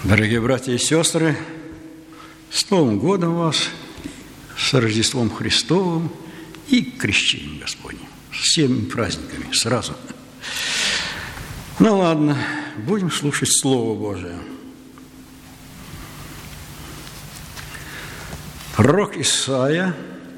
Дорогие братья и сестры, с Новым годом вас, с Рождеством Христовым и Крещением Господним, с всеми праздниками сразу. Ну ладно, будем слушать Слово Божие. Пророк Исаия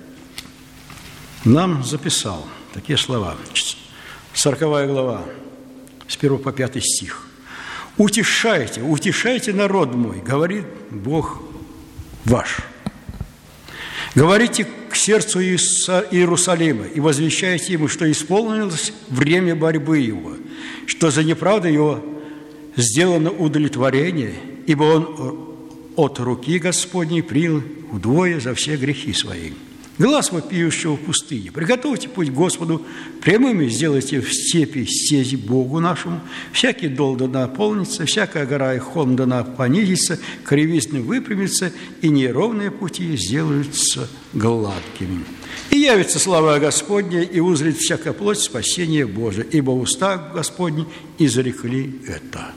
нам записал такие слова. 40 глава, с 1 по 5 стих. «Утешайте, утешайте народ мой, говорит Бог ваш. Говорите к сердцу Иерусалима и возвещайте ему, что исполнилось время борьбы его, что за неправду его сделано удовлетворение, ибо он от руки Господней принял вдвое за все грехи свои. Глас вопиющего в пустыне. Приготовьте путь Господу, прямыми сделайте в степи стези Богу нашему. Всякий дол да наполнится, всякая гора и холм да понизится, кривизны выпрямится, и неровные пути сделаются гладкими. И явится слава Господня, и узрит всякая плоть спасение Божие, ибо уста Господни изрекли это».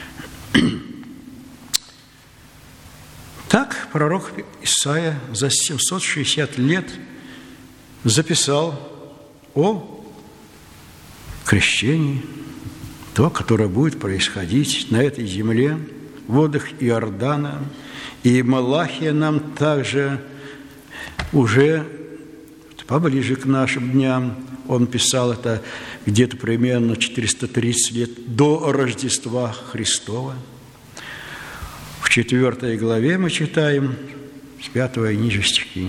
Так пророк Исаия за 760 лет записал о крещении, то, которое будет происходить на этой земле, в водах Иордана. И Малахия нам также уже поближе к нашим дням, он писал это где-то примерно 430 лет до Рождества Христова. В 4 главе мы читаем с 5 и ниже стихи.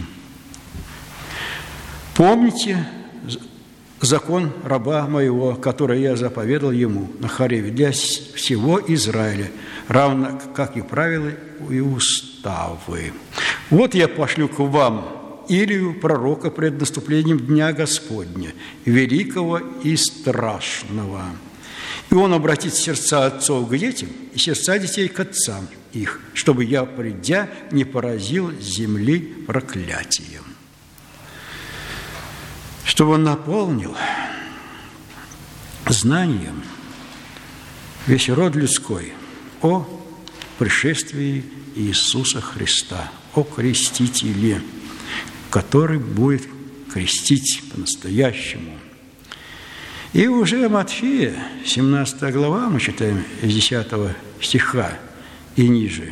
«Помните закон раба моего, который я заповедал ему на Хореве для всего Израиля, равно как и правила и уставы. Вот я пошлю к вам Илию, пророка, пред наступлением Дня Господня, великого и страшного. И он обратит сердца отцов к детям и сердца детей к отцам их, чтобы я, придя, не поразил земли проклятием». Чтобы он наполнил знанием весь род людской о пришествии Иисуса Христа, о крестителе, который будет крестить по-настоящему. И уже Матфея, 17 глава, мы читаем из 10 стиха и ниже.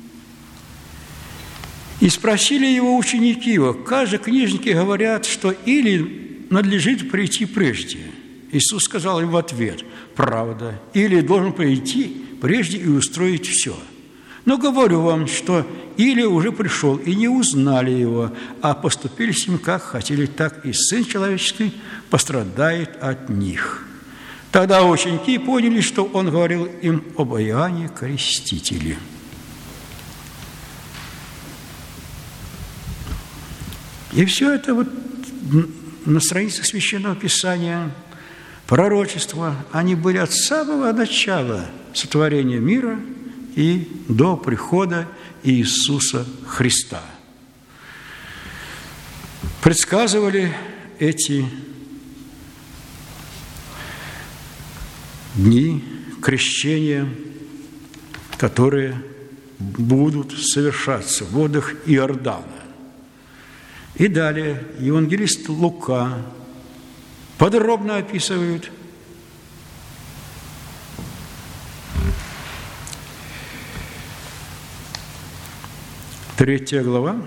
«И спросили его ученики его, как же книжники говорят, что Илии надлежит прийти прежде? Иисус сказал им в ответ: правда, Илия должен прийти прежде и устроить все. Но говорю вам, что Илия уже пришел, и не узнали его, а поступили с ним, как хотели, так и Сын Человеческий пострадает от них». Тогда ученики поняли, что он говорил им об Иоанне Крестителе. И все это вот на страницах Священного Писания, пророчества, они были от самого начала сотворения мира и до прихода Иисуса Христа. Предсказывали эти дни крещения, которые будут совершаться в водах Иордана. И далее евангелист Лука подробно описывает третья глава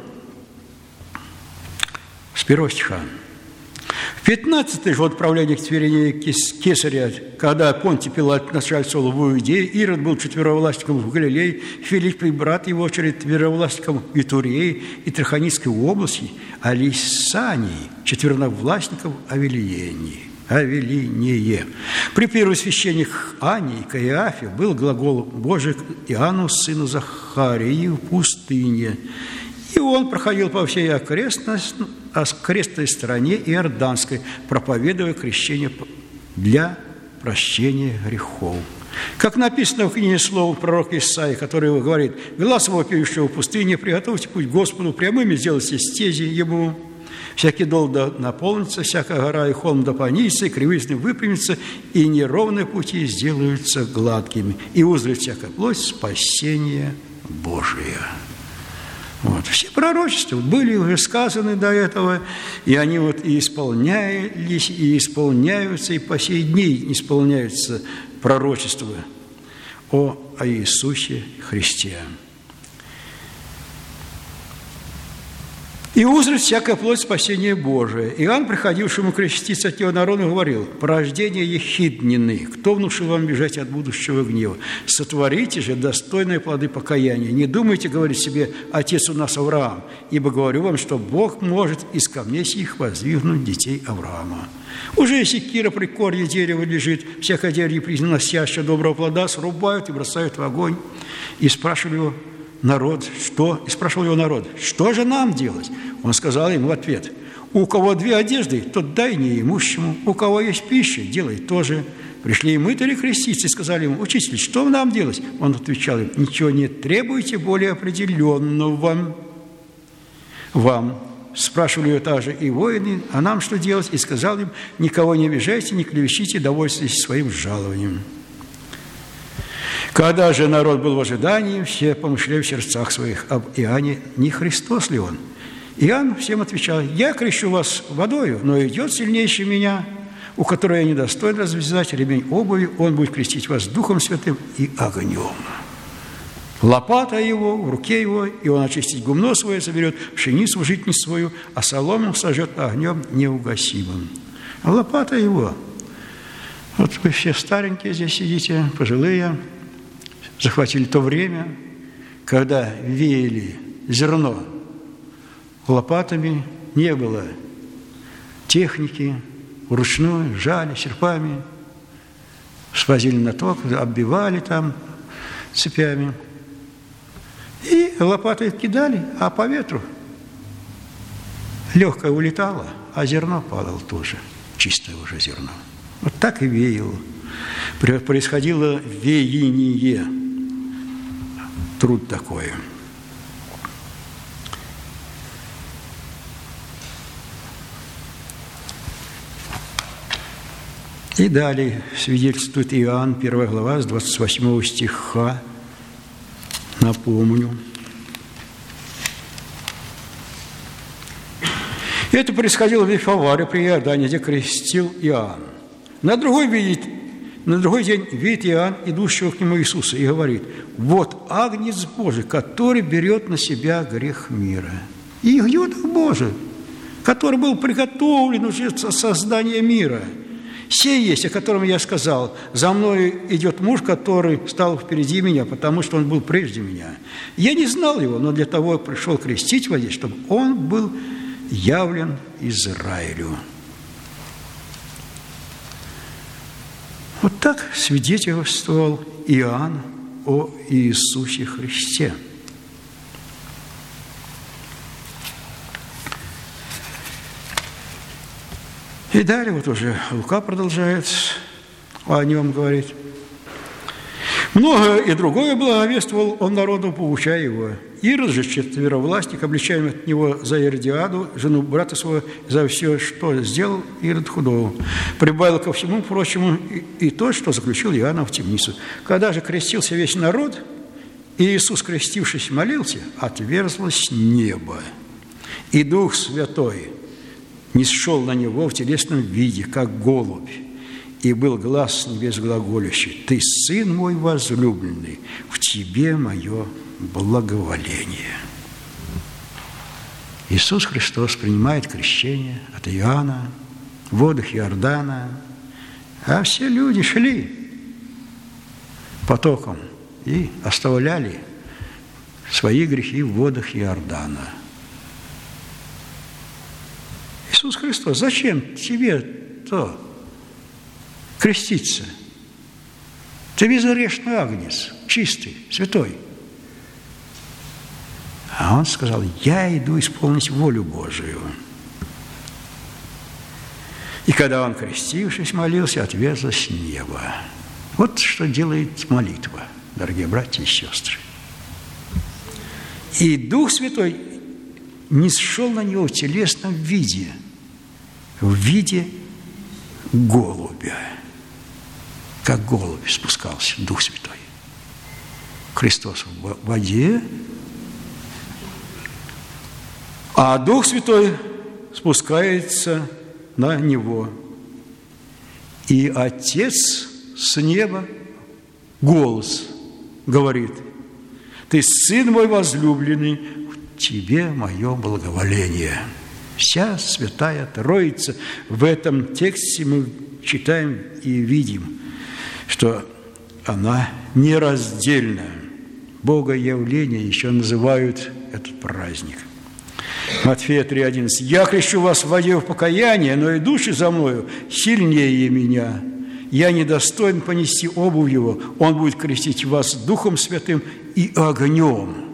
с 1 стиха. В 15-й же отправлении к Тверении Кесаря, когда Понтий Пилат начальствовал в Иудее, Ирод был четверовластником в Галилее, Филипп и брат его четверовластником в Итурее и Траханитской области, а Лисаний четверновластником в Авелинее. При первосвященник Ании и Каиафе был глагол Божий Иоанну, сыну Захарии, в пустыне. И он проходил по всей окрестной стране Иорданской, проповедуя крещение для прощения грехов. Как написано в книге слов пророка Исаии, который говорит: «Глас вопиющего в пустыне, приготовьте путь Господу, прямыми сделайте стези ему. Всякий дол да наполнится, всякая гора и холм да понизится, и кривизны выпрямятся, и неровные пути сделаются гладкими, и узрит всякая плоть спасение Божие». Вот. Все пророчества были уже сказаны до этого, и они вот и исполнялись, и исполняются, и по сей дни исполняются пророчества о Иисусе Христе. «И узрит всякая плоть спасения Божия. Иоанн, приходившему креститься от него народу, говорил: порождение ехиднины, кто внушил вам бежать от будущего гнева? Сотворите же достойные плоды покаяния. Не думайте говорить себе: отец у нас Авраам, ибо говорю вам, что Бог может из камней сих воздвигнуть детей Авраама. Уже секира при корне дерева лежит, всякое дерево, приносящее доброго плода, срубают и бросают в огонь». И спрашивали его народ, что же нам делать? Он сказал им в ответ: у кого 2 одежды, тот дай неимущему, у кого есть пища, делай то же. Пришли и мытари креститься и сказали ему: учитель, что нам делать? Он отвечал им: ничего не требуйте более определенного вам. Спрашивали его также и воины: а нам что делать? И сказал им: никого не обижайте, не клевещите, довольствуйтесь своим жалованием. Когда же народ был в ожидании, все помышляли в сердцах своих об Иоанне, не Христос ли он? Иоанн всем отвечал: я крещу вас водою, но идет сильнейший меня, у которого я недостоин развязать ремень обуви, он будет крестить вас Духом Святым и огнем. Лопата его в руке его, и он очистить гумно свое соберет, пшеницу в житницу свою, а солому сожжет огнем неугасимым. А лопата его. Вот вы все старенькие здесь сидите, пожилые, захватили то время, когда веяли зерно лопатами, не было техники, вручную жали серпами, свозили на ток, оббивали там цепями. И лопатой кидали, а по ветру легкое улетало, а зерно падало тоже, чистое уже зерно. Вот так и веяло. Происходило веяние. Труд такой. И далее свидетельствует Иоанн, 1 глава, с 28 стиха. Напомню. Это происходило в Вифаваре при Иордане, где крестил Иоанн. На другой день видит Иоанн, идущего к нему Иисуса, и говорит: вот Агнец Божий, который берет на себя грех мира. И Ягнёнок Божий, который был приготовлен уже со создания мира. Сей есть, о котором я сказал: за мной идет муж, который стал впереди меня, потому что он был прежде меня. Я не знал его, но для того пришел крестить в воде, чтобы он был явлен Израилю. Вот так свидетельствовал Иоанн о Иисусе Христе. И далее вот уже Лука продолжает о нем говорить. Многое и другое благовествовал он народу, поучая его. Ирод же, четверовластник, обличаемый от него за Иродиаду, жену брата своего, за все, что сделал Ирод худого, прибавил ко всему прочему и то, что заключил Иоанна в темницу. Когда же крестился весь народ, и Иисус, крестившись, молился, отверзлось небо, и Дух Святой нисшел на него в телесном виде, как голубь, и был глас с небес глаголющий: «Ты, Сын мой возлюбленный, в Тебе мое благоволение». Иисус Христос принимает крещение от Иоанна в водах Иордана, а все люди шли потоком и оставляли свои грехи в водах Иордана. Иисус Христос, зачем тебе-то креститься? Ты безгрешный агнец, чистый, святой. А он сказал: я иду исполнить волю Божию. И когда он, крестившись, молился, отверзлось небо. Вот что делает молитва, дорогие братья и сестры. И Дух Святой нисшел на него в телесном виде, в виде голубя. Как голубь спускался Дух Святой. Христос в воде, а Дух Святой спускается на него. И Отец с неба голос говорит: «Ты Сын мой возлюбленный, в Тебе мое благоволение». Вся Святая Троица в этом тексте мы читаем и видим, что она нераздельна. Богоявление еще называют этот праздник. Матфея 3:11. «Я крещу вас в воде в покаяние, но идущий за мною сильнее меня. Я недостоин понести обувь его. Он будет крестить вас Духом Святым и огнем».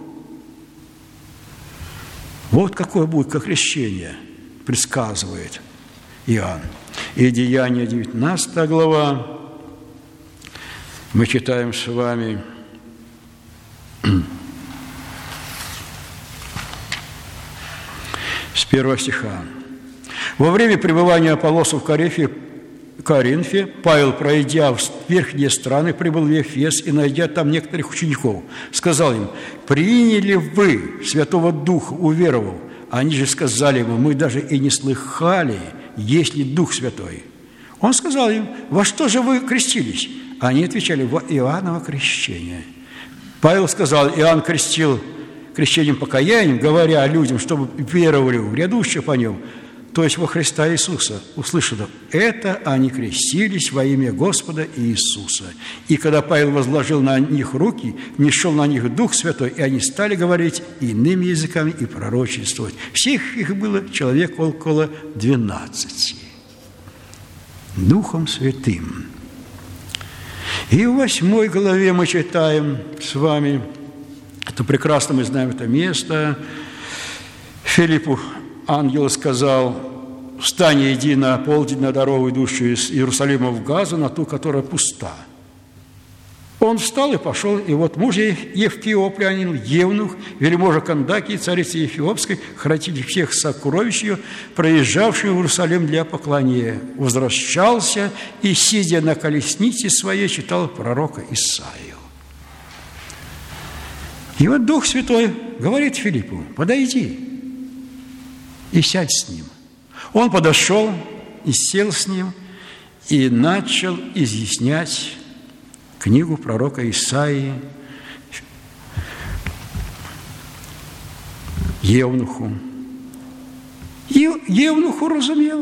Вот какое будет крещение, предсказывает Иоанн. И Деяния 19 глава. Мы читаем с вами с 1 стиха. «Во время пребывания Аполлоса в Коринфе Павел, пройдя в верхние страны, прибыл в Ефес и, найдя там некоторых учеников, сказал им: «Приняли вы Святого Духа, уверовав?» Они же сказали ему: «Мы даже и не слыхали, есть ли Дух Святой». Он сказал им: «Во что же вы крестились?» Они отвечали: «Во Иоанново крещение». Павел сказал: «Иоанн крестил крещением покаянием, говоря людям, чтобы веровали в грядущее по нем, то есть во Христа Иисуса». Услышав это, они крестились во имя Господа Иисуса. И когда Павел возложил на них руки, нисшел на них Дух Святой, и они стали говорить иными языками и пророчествовать. Всех их было человек около 12. Духом Святым. И в 8 главе мы читаем с вами, это прекрасно мы знаем это место, Филиппу ангел сказал: «Встань и иди на полдень на дорогу, идущую из Иерусалима в Газу, на ту, которая пуста». Он встал и пошел, и вот муж Евтиоплянин, евнух, вельможа Кандакии, царицы Ефиопской, хранитель всех сокровищ ее, проезжавший в Иерусалим для поклонения, возвращался и, сидя на колеснице своей, читал пророка Исаию. И вот Дух Святой говорит Филиппу: «Подойди и сядь с ним». Он подошел и сел с ним, и начал изъяснять книгу пророка Исаии евнуху. И евнух уразумел.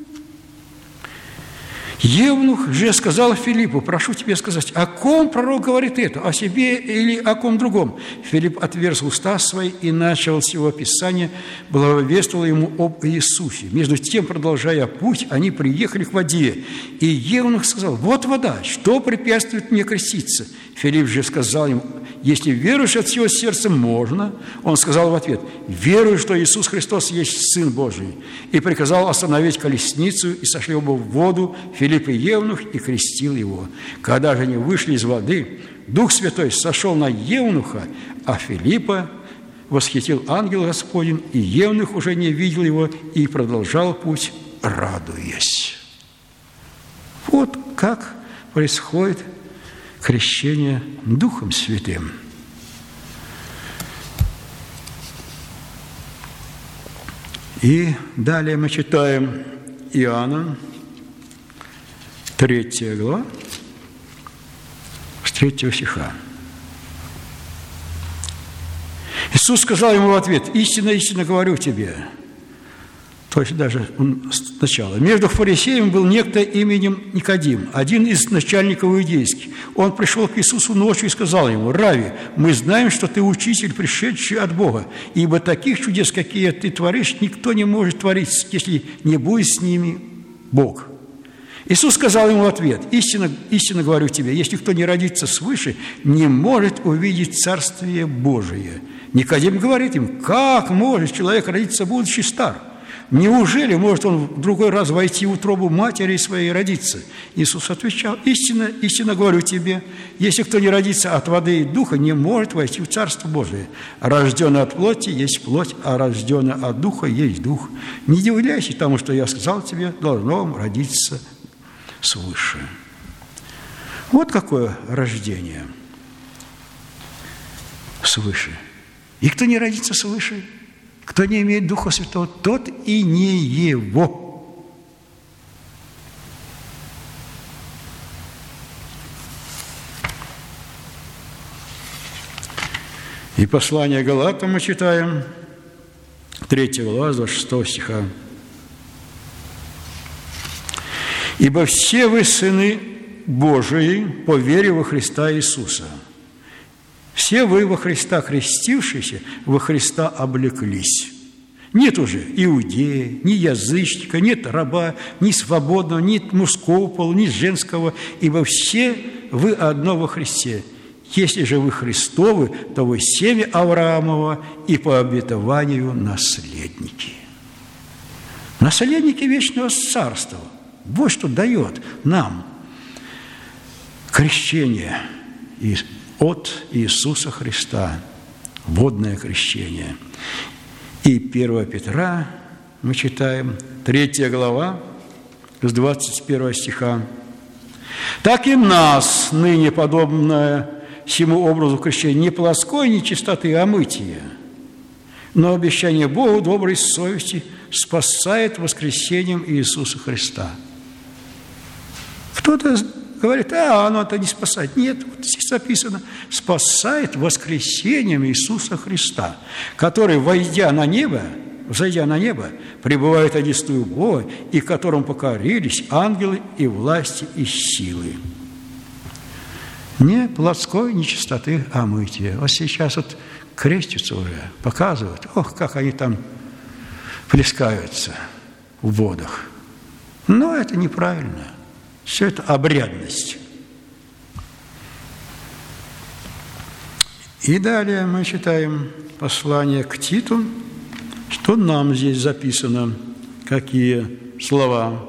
Евнух же сказал Филиппу: «Прошу тебе сказать, о ком пророк говорит это, о себе или о ком другом?» Филипп отверз уста свои и начал с его писания, благовествовал ему об Иисусе. Между тем, продолжая путь, они приехали к воде, и евнух сказал: «Вот вода, что препятствует мне креститься?» Филипп же сказал ему: «Если веруешь от всего сердца, можно». Он сказал в ответ: «Верую, что Иисус Христос есть Сын Божий». И приказал остановить колесницу, и сошли оба в воду, Филипп и евнух, и крестил его. Когда же они вышли из воды, Дух Святой сошел на евнуха, а Филиппа восхитил ангел Господень, и евнух уже не видел его, и продолжал путь, радуясь. Вот как происходит крещение Духом Святым. И далее мы читаем Иоанна, 3 глава, с 3 стиха. Иисус сказал ему в ответ: «Истинно, истинно говорю тебе». То есть даже сначала. «Между фарисеями был некто именем Никодим, один из начальников иудейских. Он пришел к Иисусу ночью и сказал ему: „Рави, мы знаем, что ты учитель, пришедший от Бога, ибо таких чудес, какие ты творишь, никто не может творить, если не будет с ними Бог“». Иисус сказал ему в ответ: «Истинно, истинно говорю тебе, если кто не родится свыше, не может увидеть Царствие Божие». Никодим говорит им: «Как может человек родиться, будучи стар?» Неужели может он в другой раз войти в утробу матери своей и родиться? Иисус отвечал: истинно, истинно говорю тебе, если кто не родится от воды и духа, не может войти в Царство Божие. Рожденный от плоти есть плоть, а рожденный от духа есть дух. Не удивляйся тому, что я сказал тебе, должно вам родиться свыше. Вот какое рождение свыше. И кто не родится свыше, кто не имеет Духа Святого, тот и не его. И послание Галатам мы читаем, 3 глава, 26 стиха. «Ибо все вы сыны Божии по вере во Христа Иисуса. Все вы во Христа крестившиеся, во Христа облеклись. Нет уже иудея, ни язычника, нет раба, ни свободного, ни мужского пола, ни женского, ибо все вы одно во Христе. Если же вы Христовы, то вы семя Авраамова и по обетованию наследники». Наследники вечного царства. Вот что дает нам крещение от Иисуса Христа, водное крещение. И 1 Петра мы читаем, 3 глава, с 21 стиха. «Так и нас, ныне подобное всему образу крещения, не плоской, не чистоты, а мытия, но обещание Богу доброй совести спасает воскресением Иисуса Христа». Кто-то говорит: оно-то не спасает. Нет, вот здесь написано: спасает воскресением Иисуса Христа, который, взойдя на небо, пребывает одесную Бога, и которому покорились ангелы и власти и силы. Не плотской нечистоты, а мытия. Вот сейчас вот крестятся уже, показывают, как они там плескаются в водах. Но это неправильно. Все это обрядность. И далее мы читаем послание к Титу, что нам здесь записано, какие слова.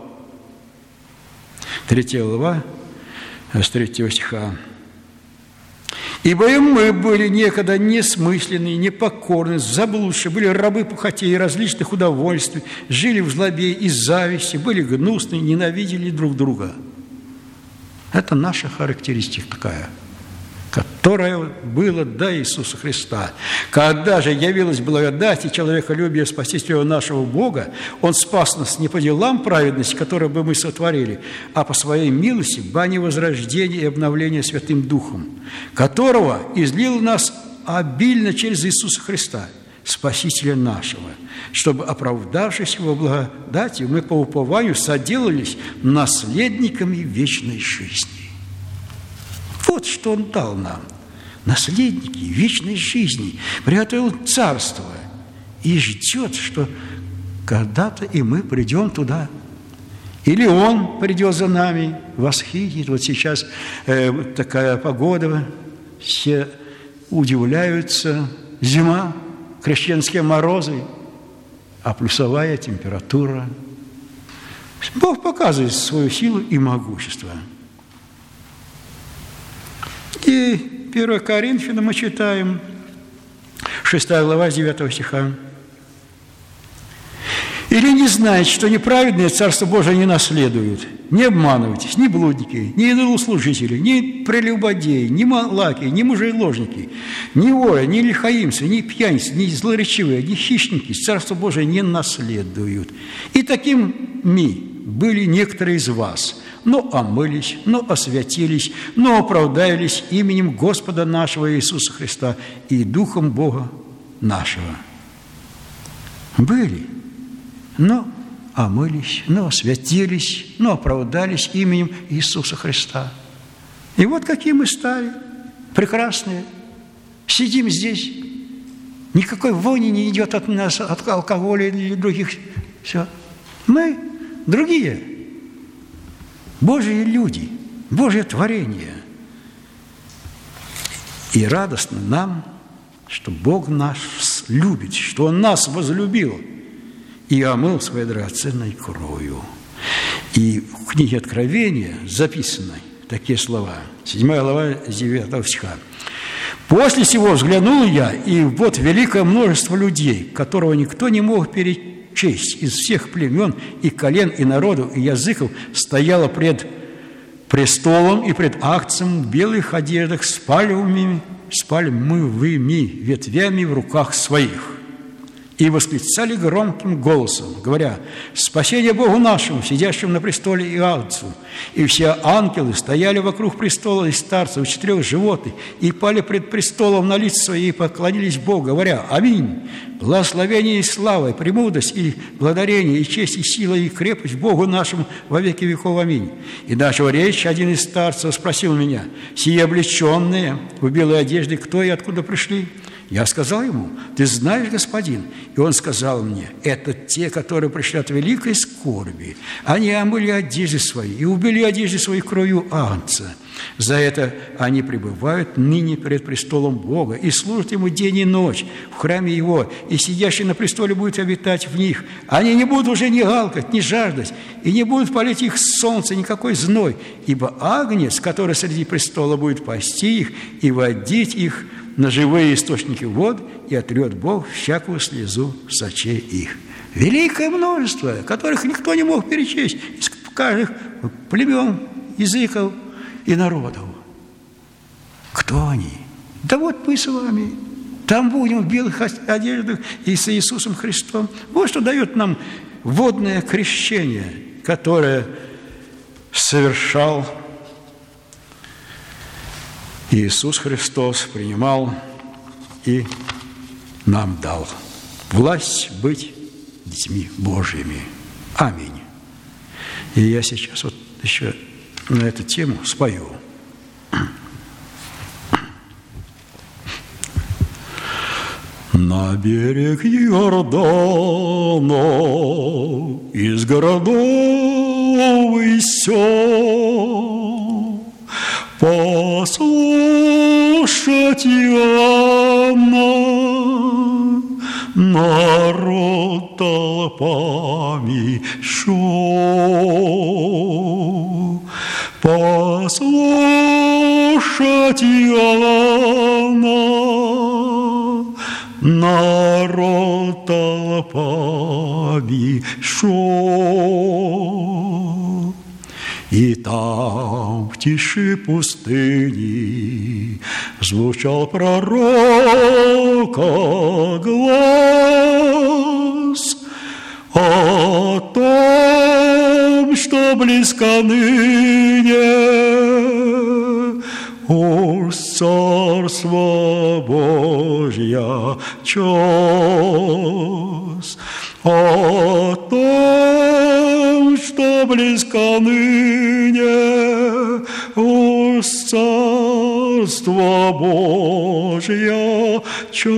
3 глава, с 3 стиха. «Ибо и мы были некогда несмысленные, непокорные, заблудшие, были рабы похотей и различных удовольствий, жили в злобе и зависти, были гнусные, ненавидели друг друга». Это наша характеристика такая, которая была до Иисуса Христа. Когда же явилась благодать и человеколюбие Спасителя нашего Бога, Он спас нас не по делам праведности, которые бы мы сотворили, а по Своей милости, бани возрождения и обновления Святым Духом, которого излил нас обильно через Иисуса Христа, Спасителя нашего, чтобы, оправдавшись Его благодатью, мы по упованию соделались наследниками вечной жизни. Вот что Он дал нам. Наследники вечной жизни. Приготовил царство. И ждет, что когда-то и мы придем туда. Или Он придет за нами, восхитит. Вот сейчас такая погода, все удивляются. Зима, крещенские морозы, а плюсовая температура. Бог показывает свою силу и могущество. И 1 Коринфянам мы читаем, 6 глава, 9 стиха. «Или не знаете, что неправедные Царство Божие не наследуют? Не обманывайтесь, ни блудники, ни идолослужители, ни прелюбодеи, ни малаки, ни мужеложники, ни воры, ни лихаимцы, ни пьяницы, ни злоречивые, ни хищники Царство Божие не наследуют. И такими были некоторые из вас, но омылись, но освятились, но оправдались именем Господа нашего Иисуса Христа и Духом Бога нашего». Были, но омылись, но освятились, но оправдались именем Иисуса Христа. И вот какие мы стали, прекрасные. Сидим здесь, никакой вони не идет от нас, от алкоголя или других. Все. Мы другие, Божьи люди, Божье творение. И радостно нам, что Бог нас любит, что Он нас возлюбил и омыл своей драгоценной кровью». И в книге Откровения записаны такие слова, 7 глава, 9 стиха. «После сего взглянул я, и вот великое множество людей, которого никто не мог перечесть, из всех племен и колен, и народов, и языков, стояло пред престолом и пред Агнцем в белых одеждах с пальмовыми ветвями в руках своих. И восклицали громким голосом, говоря: «Спасение Богу нашему, сидящему на престоле и Агнцу!» И все ангелы стояли вокруг престола и старцев, 4 животных, и пали пред престолом на лица свои и поклонились Богу, говоря: «Аминь! Благословение и слава, и премудрость, и благодарение, и честь, и сила, и крепость Богу нашему во веки веков. Аминь!» И начал речь один из старцев, спросил меня: «Сие облеченные в белой одежде, кто и откуда пришли?» Я сказал ему: «Ты знаешь, господин?» И он сказал мне: «Это те, которые пришли от великой скорби. Они омыли одежды свои и убили одежды своих кровью Агнца. За это они пребывают ныне перед престолом Бога и служат Ему день и ночь в храме Его, и сидящий на престоле будет обитать в них. Они не будут уже ни галкать, ни жаждать, и не будут палить их солнце, никакой зной, ибо Агнец, который среди престола, будет пасти их и водить их на живые источники вод, и отрет Бог всякую слезу с очей их». Великое множество, которых никто не мог перечесть, из каждых племен, языков и народов. Кто они? Да вот мы с вами. Там будем в белых одеждах и с Иисусом Христом. Вот что дает нам водное крещение, которое совершал Иисус Христос, принимал и нам дал власть быть детьми Божьими. Аминь. И я сейчас вот еще на эту тему спою. На берег Иордана из городов и сел послушать Иоанна народ толпами шел. Послушать Иоанна народ толпами шел. И там в тиши пустыни звучал пророка глаз о том, что близко ныне уж Царство Божье час, о том, что близко ныне уж Царство Божье час.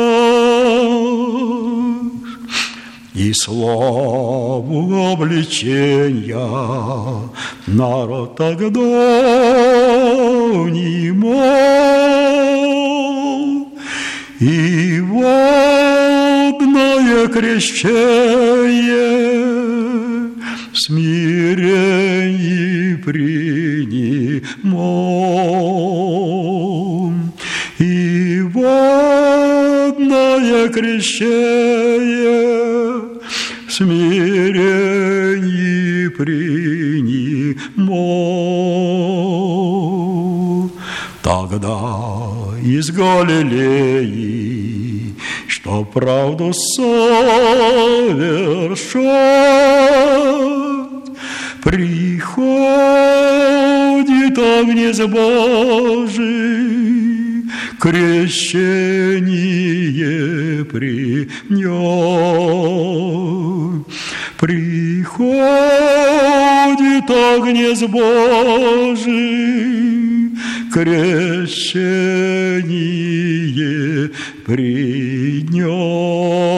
И славу обличения народ тогда внимал, и водное крещение в смирении принимал, и водное крещение в смирении принимал. Тогда из Галилеи, что правду совершать, приходит Агнец Божий, крещение принес. Приходит Агнец Божий, крещение принес.